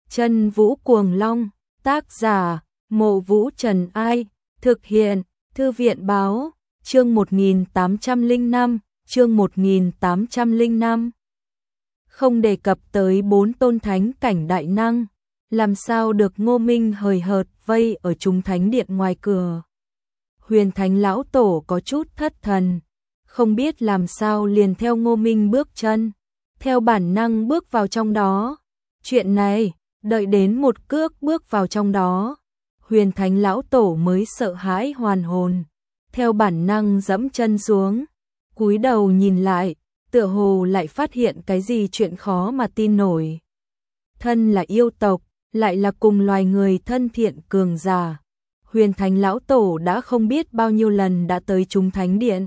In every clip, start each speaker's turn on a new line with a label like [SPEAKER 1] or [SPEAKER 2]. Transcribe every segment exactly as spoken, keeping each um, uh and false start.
[SPEAKER 1] Chân Vũ Cuồng Long, tác giả, Mộ Vũ Trần Ai, thực hiện, Thư viện Báo, chương một nghìn tám trăm lẻ năm, chương một nghìn tám trăm lẻ năm. Không đề cập tới bốn tôn thánh cảnh đại năng, làm sao được Ngô Minh hời hợt vây ở chúng thánh điện ngoài cửa. Huyền Thánh lão tổ có chút thất thần, không biết làm sao liền theo Ngô Minh bước chân, theo bản năng bước vào trong đó. Chuyện này, đợi đến một cước bước vào trong đó, Huyền Thánh lão tổ mới sợ hãi hoàn hồn, theo bản năng giẫm chân xuống, cúi đầu nhìn lại, tựa hồ lại phát hiện cái gì chuyện khó mà tin nổi. Thân là yêu tộc, lại là cùng loài người thân thiện cường giả. Huyền Thánh lão tổ đã không biết bao nhiêu lần đã tới chúng thánh điện,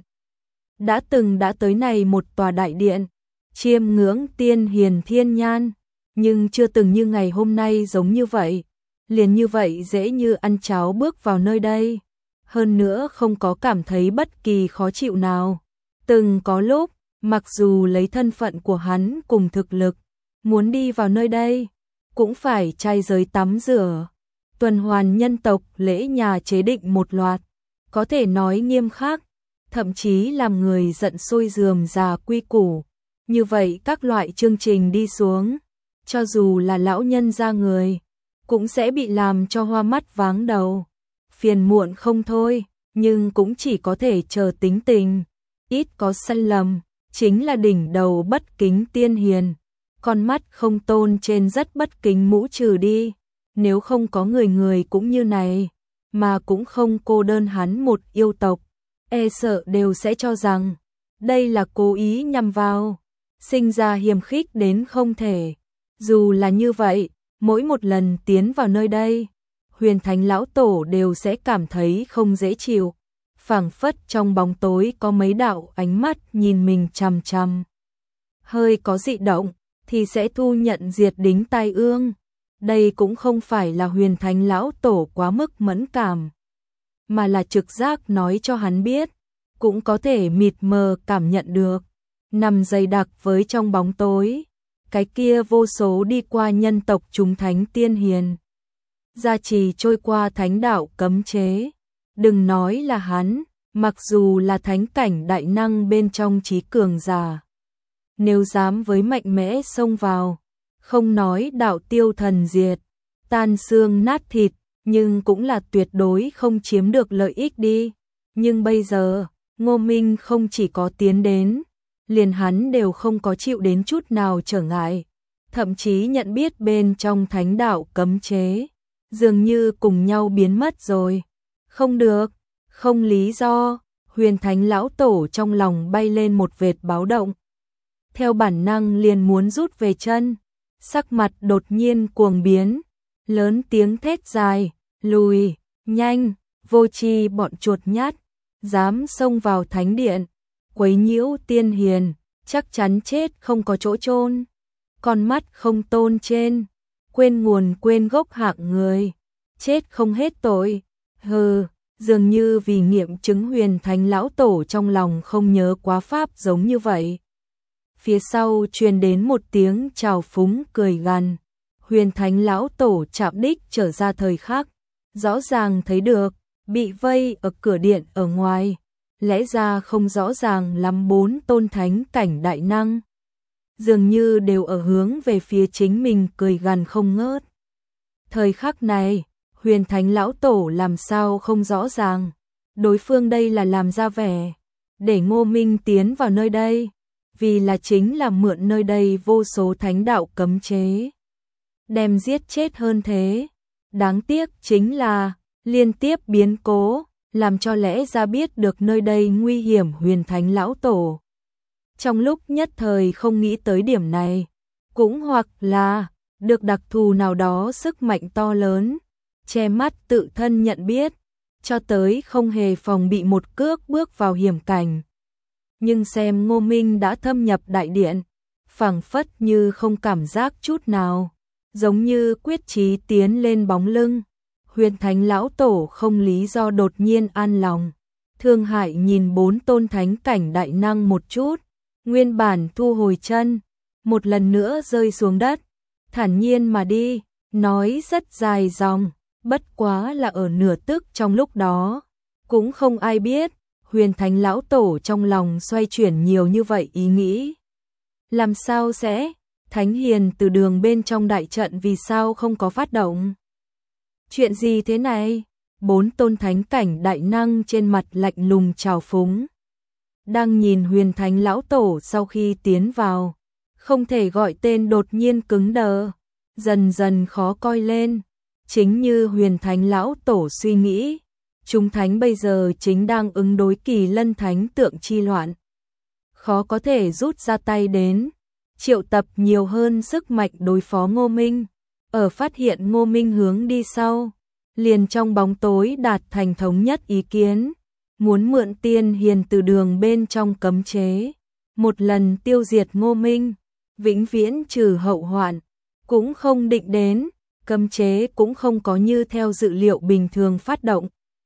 [SPEAKER 1] đã từng đã tới này một tòa đại điện, chiêm ngưỡng tiên hiền thiên nhan, nhưng chưa từng như ngày hôm nay giống như vậy, liền như vậy dễ như ăn cháo bước vào nơi đây, hơn nữa không có cảm thấy bất kỳ khó chịu nào. Từng có lúc, mặc dù lấy thân phận của hắn cùng thực lực, muốn đi vào nơi đây, cũng phải trai giới tắm rửa, tuần hoàn nhân tộc lễ nhà chế định một loạt, có thể nói nghiêm khắc, thậm chí làm người giận sôi rườm rà quy củ. Như vậy các loại chương trình đi xuống, cho dù là lão nhân gia người, cũng sẽ bị làm cho hoa mắt váng đầu, phiền muộn không thôi, nhưng cũng chỉ có thể chờ tính tình, ít có sai lầm, chính là đỉnh đầu bất kính tiên hiền, con mắt không tôn trên rất bất kính mũ trừ đi, nếu không có người người cũng như này, mà cũng không cô đơn hắn một yêu tộc, e sợ đều sẽ cho rằng, đây là cố ý nhằm vào, sinh ra hiềm khích đến không thể. Dù là như vậy, mỗi một lần tiến vào nơi đây, Huyền Thánh lão tổ đều sẽ cảm thấy không dễ chịu, phảng phất trong bóng tối có mấy đạo ánh mắt nhìn mình chằm chằm. Hơi có dị động thì sẽ thu nhận diệt đính tai ương. Đây cũng không phải là Huyền Thánh lão tổ quá mức mẫn cảm, mà là trực giác nói cho hắn biết, cũng có thể mịt mờ cảm nhận được, nằm dày đặc với trong bóng tối, cái kia vô số đi qua nhân tộc chúng thánh tiên hiền, gia trì trôi qua thánh đạo cấm chế. Đừng nói là hắn, mặc dù là thánh cảnh đại năng bên trong trí cường giả, nếu dám với mạnh mẽ xông vào, không nói đạo tiêu thần diệt, tan xương nát thịt, nhưng cũng là tuyệt đối không chiếm được lợi ích đi. Nhưng bây giờ, Ngô Minh không chỉ có tiến đến, liền hắn đều không có chịu đến chút nào trở ngại, thậm chí nhận biết bên trong thánh đạo cấm chế, dường như cùng nhau biến mất rồi. Không được, không lý do, Huyền Thánh lão tổ trong lòng bay lên một vệt báo động. Theo bản năng liền muốn rút về chân, sắc mặt đột nhiên cuồng biến, lớn tiếng thét dài, lùi, nhanh, vô tri bọn chuột nhát, dám xông vào thánh điện, quấy nhiễu tiên hiền, chắc chắn chết không có chỗ chôn. Con mắt không tôn trên, quên nguồn quên gốc hạng người, chết không hết tội. Hừ, dường như vì nghiệm chứng Huyền Thánh lão tổ trong lòng không nhớ quá pháp giống như vậy. Phía sau truyền đến một tiếng trào phúng cười gằn. Huyền Thánh lão tổ chạm đích trở ra thời khắc, rõ ràng thấy được, bị vây ở cửa điện ở ngoài, lẽ ra không rõ ràng lắm bốn tôn thánh cảnh đại năng, dường như đều ở hướng về phía chính mình cười gằn không ngớt. Thời khắc này, Huyền Thánh lão tổ làm sao không rõ ràng, đối phương đây là làm ra vẻ, để Ngô Minh tiến vào nơi đây, vì là chính là mượn nơi đây vô số thánh đạo cấm chế, đem giết chết hơn thế. Đáng tiếc chính là, liên tiếp biến cố, làm cho lẽ ra biết được nơi đây nguy hiểm Huyền Thánh lão tổ. Trong lúc nhất thời không nghĩ tới điểm này, cũng hoặc là, được đặc thù nào đó sức mạnh to lớn, che mắt tự thân nhận biết, cho tới không hề phòng bị một cước bước vào hiểm cảnh. Nhưng xem Ngô Minh đã thâm nhập đại điện, phảng phất như không cảm giác chút nào, giống như quyết chí tiến lên bóng lưng. Huyền Thánh lão tổ không lý do đột nhiên an lòng, thương hại nhìn bốn tôn thánh cảnh đại năng một chút, nguyên bản thu hồi chân, một lần nữa rơi xuống đất, thản nhiên mà đi, nói rất dài dòng, bất quá là ở nửa tức trong lúc đó. Cũng không ai biết, Huyền Thánh Lão Tổ trong lòng xoay chuyển nhiều như vậy ý nghĩ. Làm sao sẽ, Thánh Hiền từ đường bên trong đại trận vì sao không có phát động? Chuyện gì thế này? Bốn tôn thánh cảnh đại năng trên mặt lạnh lùng trào phúng. Đang nhìn Huyền Thánh Lão Tổ sau khi tiến vào, không thể gọi tên đột nhiên cứng đờ, dần dần khó coi lên. Chính như Huyền Thánh Lão Tổ suy nghĩ, chúng thánh bây giờ chính đang ứng đối Kỳ Lân Thánh tượng chi loạn. Khó có thể rút ra tay đến, triệu tập nhiều hơn sức mạnh đối phó Ngô Minh. Ở phát hiện Ngô Minh hướng đi sau, liền trong bóng tối đạt thành thống nhất ý kiến, muốn mượn Tiên Hiền từ đường bên trong cấm chế, một lần tiêu diệt Ngô Minh, vĩnh viễn trừ hậu hoạn. Cũng không định đến, cấm chế cũng không có như theo dự liệu bình thường phát động.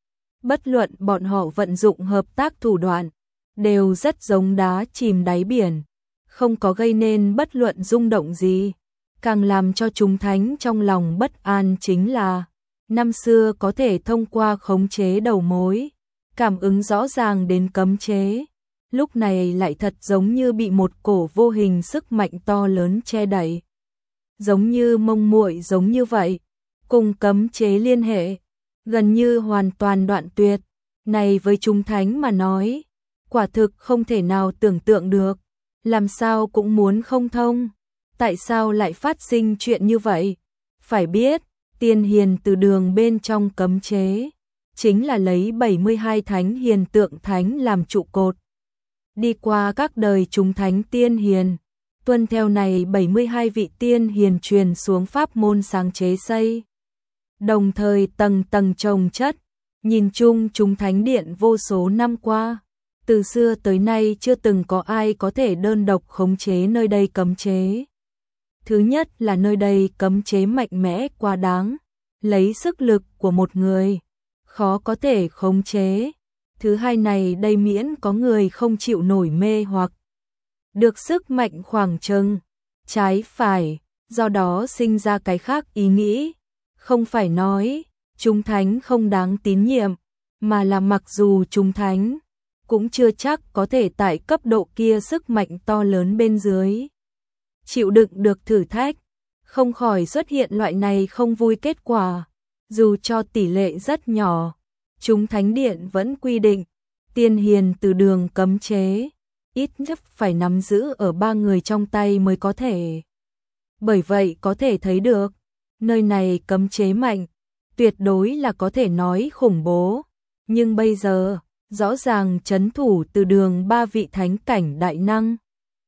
[SPEAKER 1] Bất luận bọn họ vận dụng hợp tác thủ đoạn, đều rất giống đá chìm đáy biển, không có gây nên bất luận rung động gì. Càng làm cho chúng thánh trong lòng bất an chính là, năm xưa có thể thông qua khống chế đầu mối, cảm ứng rõ ràng đến cấm chế, lúc này lại thật giống như bị một cổ vô hình sức mạnh to lớn che đậy. Giống như mông muội giống như vậy, cùng cấm chế liên hệ, gần như hoàn toàn đoạn tuyệt. Này với chúng thánh mà nói, quả thực không thể nào tưởng tượng được, làm sao cũng muốn không thông. Tại sao lại phát sinh chuyện như vậy? Phải biết, Tiên Hiền từ đường bên trong cấm chế, chính là lấy bảy mươi hai thánh hiền tượng thánh làm trụ cột. Đi qua các đời chúng thánh tiên hiền, tuân theo này bảy mươi hai vị tiên hiền truyền xuống pháp môn sáng chế xây. Đồng thời tầng tầng chồng chất, nhìn chung chúng thánh điện vô số năm qua, từ xưa tới nay chưa từng có ai có thể đơn độc khống chế nơi đây cấm chế. Thứ nhất là nơi đây cấm chế mạnh mẽ quá đáng, lấy sức lực của một người, khó có thể khống chế. Thứ hai này đây miễn có người không chịu nổi mê hoặc, được sức mạnh khoảng chừng, trái phải, do đó sinh ra cái khác ý nghĩ. Không phải nói, chúng thánh không đáng tín nhiệm, mà là mặc dù chúng thánh, cũng chưa chắc có thể tại cấp độ kia sức mạnh to lớn bên dưới. Chịu đựng được thử thách, không khỏi xuất hiện loại này không vui kết quả. Dù cho tỷ lệ rất nhỏ, chúng thánh điện vẫn quy định, tiên hiền từ đường cấm chế, ít nhất phải nắm giữ ở ba người trong tay mới có thể. Bởi vậy có thể thấy được, nơi này cấm chế mạnh, tuyệt đối là có thể nói khủng bố. Nhưng bây giờ, rõ ràng trấn thủ từ đường ba vị thánh cảnh đại năng,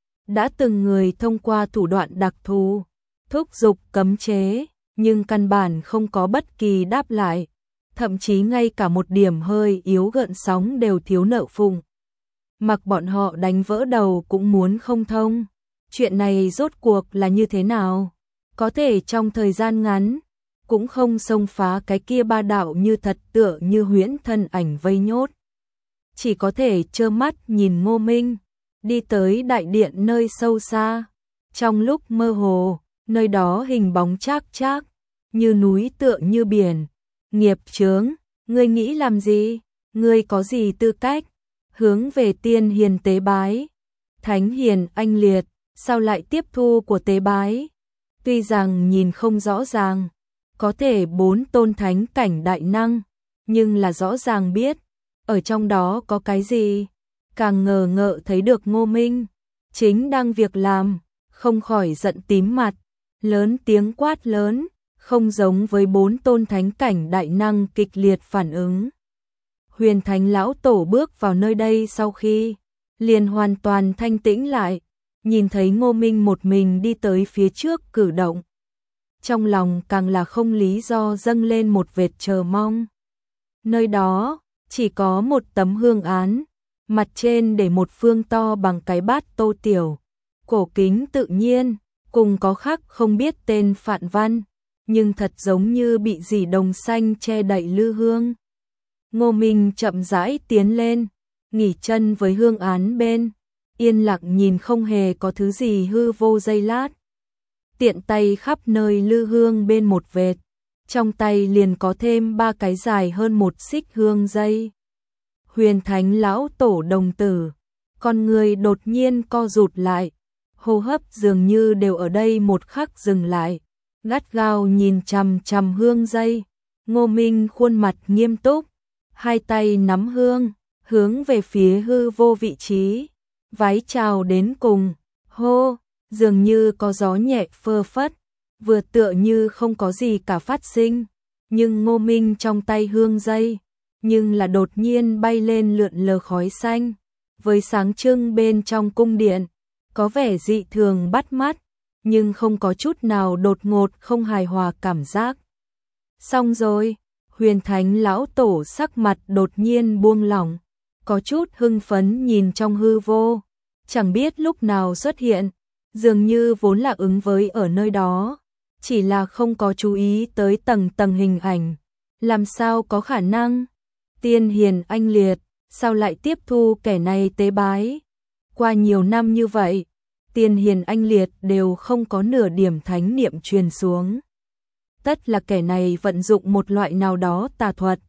[SPEAKER 1] đã từng người thông qua thủ đoạn đặc thù, thúc giục cấm chế, nhưng căn bản không có bất kỳ đáp lại, thậm chí ngay cả một điểm hơi yếu gợn sóng đều thiếu nợ phụng. Mặc bọn họ đánh vỡ đầu cũng muốn không thông. Chuyện này rốt cuộc là như thế nào? Có thể trong thời gian ngắn, cũng không xông phá cái kia ba đạo như thật tựa như huyễn thân ảnh vây nhốt. Chỉ có thể trơ mắt nhìn Ngô Minh đi tới đại điện nơi sâu xa. Trong lúc mơ hồ, nơi đó hình bóng chác chác, như núi tựa như biển. Nghiệp chướng, ngươi nghĩ làm gì? Ngươi có gì tư cách? Hướng về tiên hiền tế bái. Thánh hiền anh liệt, sao lại tiếp thu của tế bái? Tuy rằng nhìn không rõ ràng, có thể bốn tôn thánh cảnh đại năng, nhưng là rõ ràng biết, ở trong đó có cái gì. Càng ngờ ngợ thấy được Ngô Minh, chính đang việc làm, không khỏi giận tím mặt, lớn tiếng quát lớn, không giống với bốn tôn thánh cảnh đại năng kịch liệt phản ứng. Huyền Thánh Lão Tổ bước vào nơi đây sau khi, liền hoàn toàn thanh tĩnh lại, nhìn thấy Ngô Minh một mình đi tới phía trước cử động. Trong lòng càng là không lý do dâng lên một vệt chờ mong. Nơi đó, chỉ có một tấm hương án, mặt trên để một phương to bằng cái bát tô tiểu, cổ kính tự nhiên, cùng có khắc không biết tên phạn văn, nhưng thật giống như bị dì đồng xanh che đậy lư hương. Ngô Minh chậm rãi tiến lên, nghỉ chân với hương án bên, yên lặng nhìn không hề có thứ gì hư vô giây lát. tiện tay khắp nơi lư hương bên một vệt, trong tay liền có thêm ba cái dài hơn một xích hương dây. Huyền Thánh lão tổ đồng tử, con người đột nhiên co rụt lại, hô hấp dường như đều ở đây một khắc dừng lại, gắt gao nhìn chằm chằm hương dây. Ngô Minh khuôn mặt nghiêm túc, hai tay nắm hương, hướng về phía hư vô vị trí, vái chào đến cùng, hô, dường như có gió nhẹ phơ phất, vừa tựa như không có gì cả phát sinh, nhưng Ngô Minh trong tay hương dây, nhưng là đột nhiên bay lên lượn lờ khói xanh, với sáng trưng bên trong cung điện, có vẻ dị thường bắt mắt, nhưng không có chút nào đột ngột không hài hòa cảm giác. Xong rồi, Huyền Thánh lão tổ sắc mặt đột nhiên buông lỏng, có chút hưng phấn nhìn trong hư vô, chẳng biết lúc nào xuất hiện, dường như vốn là ứng với ở nơi đó, chỉ là không có chú ý tới tầng tầng hình ảnh, làm sao có khả năng? Tiên hiền anh liệt, sao lại tiếp thu kẻ này tế bái? Qua nhiều năm như vậy, tiên hiền anh liệt đều không có nửa điểm thánh niệm truyền xuống. Tất là kẻ này vận dụng một loại nào đó tà thuật.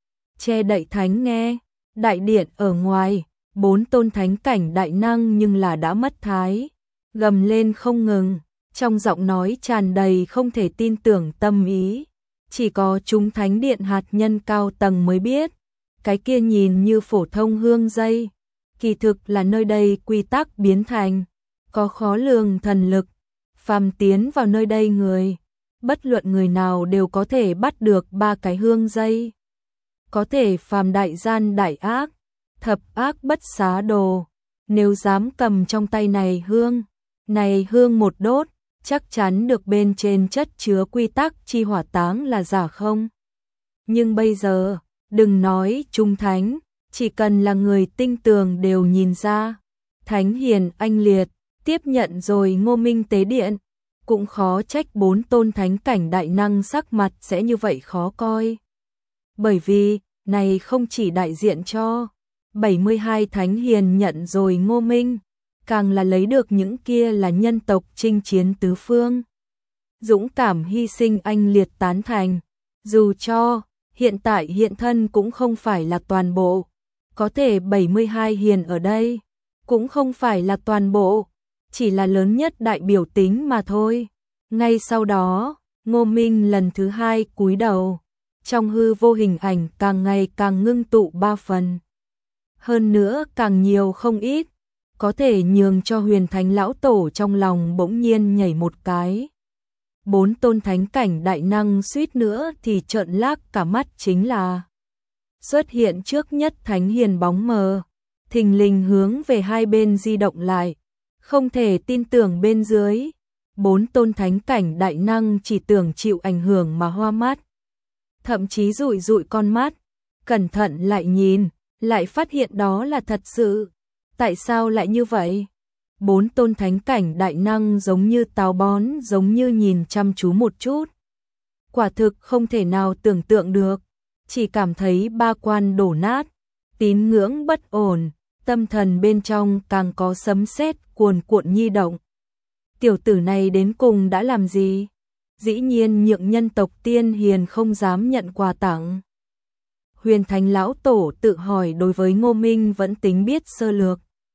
[SPEAKER 1] Che đậy thánh nghe, đại điện ở ngoài, bốn tôn thánh cảnh đại năng nhưng là đã mất thái, gầm lên không ngừng, trong giọng nói tràn đầy không thể tin tưởng tâm ý. Chỉ có chúng thánh điện hạt nhân cao tầng mới biết, cái kia nhìn như phổ thông hương dây, kỳ thực là nơi đây quy tắc biến thành, có khó lường thần lực, phàm tiến vào nơi đây người, bất luận người nào đều có thể bắt được ba cái hương dây. Có thể phàm đại gian đại ác, thập ác bất xá đồ, nếu dám cầm trong tay này hương, này hương một đốt, chắc chắn được bên trên chất chứa quy tắc chi hỏa táng là giả không. Nhưng bây giờ, đừng nói trung thánh, chỉ cần là người tinh tường đều nhìn ra, thánh hiền anh liệt, tiếp nhận rồi Ngô Minh tế điện, cũng khó trách bốn tôn thánh cảnh đại năng sắc mặt sẽ như vậy khó coi. Bởi vì, này không chỉ đại diện cho bảy mươi hai thánh hiền nhận rồi Ngô Minh, càng là lấy được những kia là nhân tộc chinh chiến tứ phương. Dũng cảm hy sinh anh liệt tán thành, dù cho hiện tại hiện thân cũng không phải là toàn bộ, có thể bảy mươi hai hiền ở đây, cũng không phải là toàn bộ, chỉ là lớn nhất đại biểu tính mà thôi. Ngay sau đó, Ngô Minh lần thứ hai cúi đầu, trong hư vô hình ảnh càng ngày càng ngưng tụ ba phần. Hơn nữa càng nhiều không ít, có thể nhường cho Huyền Thánh lão tổ trong lòng bỗng nhiên nhảy một cái. Bốn tôn thánh cảnh đại năng suýt nữa thì trợn lác cả mắt chính là xuất hiện trước nhất thánh hiền bóng mờ, thình lình hướng về hai bên di động lại, không thể tin tưởng bên dưới. Bốn tôn thánh cảnh đại năng chỉ tưởng chịu ảnh hưởng mà hoa mắt, thậm chí dụi dụi con mắt, cẩn thận lại nhìn, lại phát hiện đó là thật sự. Tại sao lại như vậy? Bốn tôn thánh cảnh đại năng giống như táo bón, giống như nhìn chăm chú một chút. Quả thực không thể nào tưởng tượng được, chỉ cảm thấy ba quan đổ nát, tín ngưỡng bất ổn, tâm thần bên trong càng có sấm sét cuồn cuộn nhi động. Tiểu tử này đến cùng đã làm gì? Dĩ nhiên nhượng nhân tộc tiên hiền không dám nhận quà tặng. Huyền Thánh lão tổ tự hỏi đối với Ngô Minh vẫn tính biết sơ lược.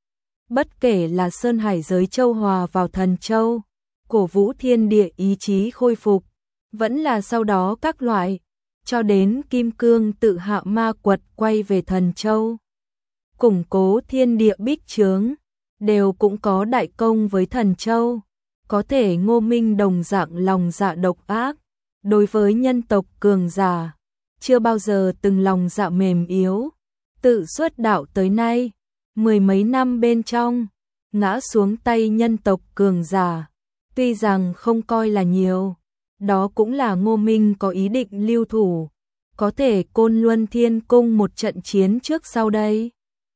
[SPEAKER 1] Bất kể là Sơn Hải giới châu hòa vào thần châu, cổ vũ thiên địa ý chí khôi phục, vẫn là sau đó các loại, cho đến kim cương tự hạ ma quật quay về thần châu, củng cố thiên địa bích chướng, đều cũng có đại công với thần châu. Có thể Ngô Minh đồng dạng lòng dạ độc ác, đối với nhân tộc cường giả, chưa bao giờ từng lòng dạ mềm yếu, tự xuất đạo tới nay, mười mấy năm bên trong, ngã xuống tay nhân tộc cường giả, tuy rằng không coi là nhiều, đó cũng là Ngô Minh có ý định lưu thủ, có thể Côn Luân Thiên Cung một trận chiến trước sau đây.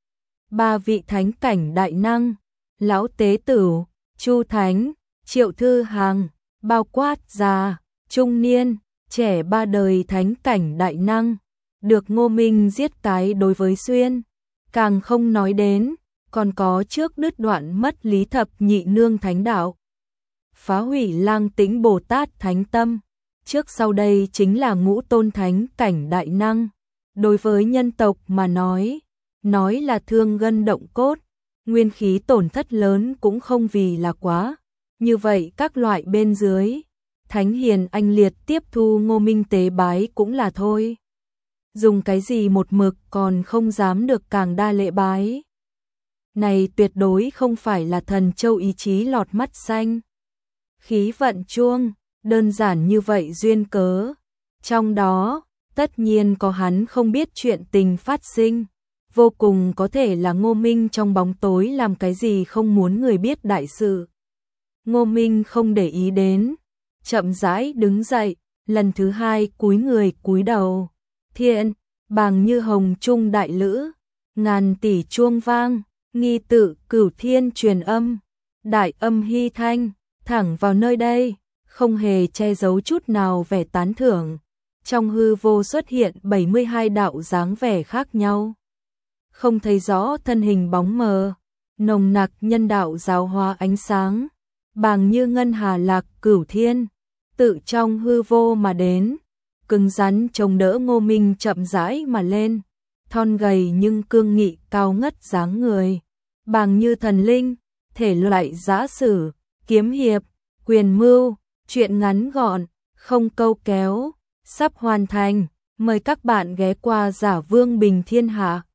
[SPEAKER 1] Ba vị thánh cảnh đại năng, Lão Tế Tử, Chu Thánh, Triệu Thư Hàng, bao quát già, trung niên, trẻ ba đời thánh cảnh đại năng, được Ngô Minh giết cái đối với xuyên, càng không nói đến, còn có trước đứt đoạn mất lý thập nhị nương thánh đạo. phá hủy Lang Tĩnh Bồ Tát thánh tâm. Trước sau đây chính là ngũ tôn thánh cảnh đại năng. Đối với nhân tộc mà nói, nói là thương gân động cốt, nguyên khí tổn thất lớn cũng không vì là quá. Như vậy các loại bên dưới, thánh hiền anh liệt tiếp thu Ngô Minh tế bái cũng là thôi. Dùng cái gì một mực còn không dám được càng đa lễ bái. Này tuyệt đối không phải là thần châu ý chí lọt mắt xanh. Khí vận chuông, đơn giản như vậy duyên cớ. Trong đó, tất nhiên có hắn không biết chuyện tình phát sinh. Vô cùng có thể là Ngô Minh trong bóng tối làm cái gì không muốn người biết đại sự. Ngô Minh không để ý đến, chậm rãi đứng dậy, lần thứ hai cúi người cúi đầu. Thiện, bàng như hồng trung đại lữ, ngàn tỷ chuông vang, nghi tự cửu thiên truyền âm, đại âm hy thanh, thẳng vào nơi đây, không hề che giấu chút nào vẻ tán thưởng. Trong hư vô xuất hiện bảy mươi hai đạo dáng vẻ khác nhau. Không thấy rõ thân hình bóng mờ, nồng nặc nhân đạo giáo hóa ánh sáng, bàng như ngân hà lạc cửu thiên, tự trong hư vô mà đến, cứng rắn chống đỡ Ngô Minh chậm rãi mà lên, thon gầy nhưng cương nghị cao ngất dáng người, bàng như thần linh, thể loại giã sử, kiếm hiệp, quyền mưu, chuyện ngắn gọn, không câu kéo, sắp hoàn thành, mời các bạn ghé qua Giả Vương Bình Thiên Hạ.